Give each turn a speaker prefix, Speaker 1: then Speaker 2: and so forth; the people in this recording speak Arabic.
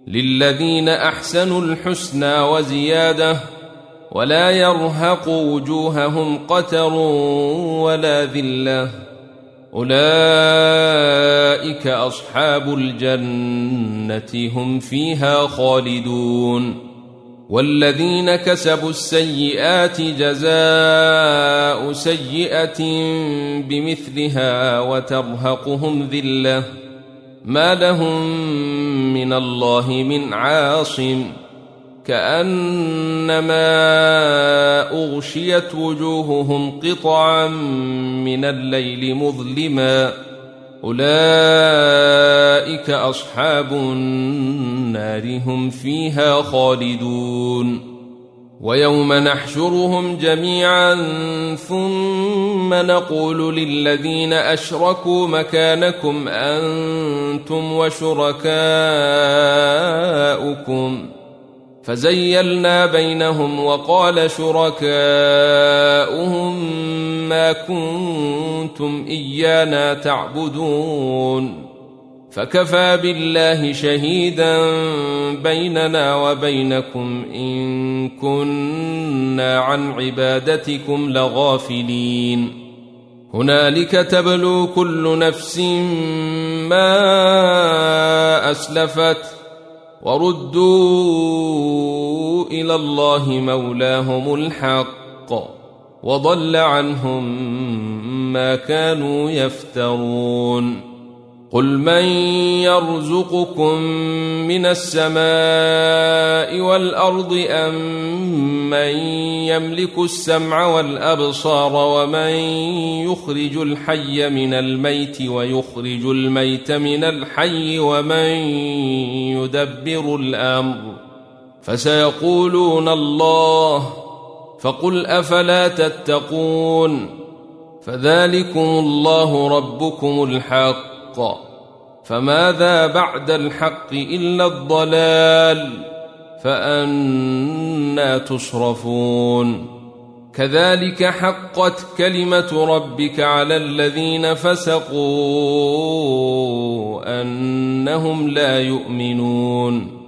Speaker 1: للذين أحسنوا الحسنى وزيادة ولا يرهق وجوههم قتر ولا ذلة أولئك أصحاب الجنة هم فيها خالدون والذين كسبوا السيئات جزاء سيئة بمثلها وترهقهم ذلة ما لهم من الله من عاصم كأنما أغشيت وجوههم قطعا من الليل مظلما أولئك أصحاب النار هم فيها خالدون ويوم نحشرهم جميعا ثم نقول للذين أشركوا مكانكم أنتم وشركاؤكم فزيلنا بينهم وقال شركاؤهم ما كنتم إيانا تعبدون فكفى بالله شهيدا بيننا وبينكم إن كنا عن عبادتكم لغافلين هنالك تبلو كل نفس ما أسلفت وردوا إلى الله مولاهم الحق وضل عنهم ما كانوا يفترون قل من يرزقكم من السماء والأرض أم من يملك السمع والأبصار ومن يخرج الحي من الميت ويخرج الميت من الحي ومن يدبر الأمر فسيقولون الله فقل أفلا تتقون فذلكم الله ربكم الحق فماذا بعد الحق إلا الضلال فأنى تصرفون كذلك حقت كلمة ربك على الذين فسقوا أنهم لا يؤمنون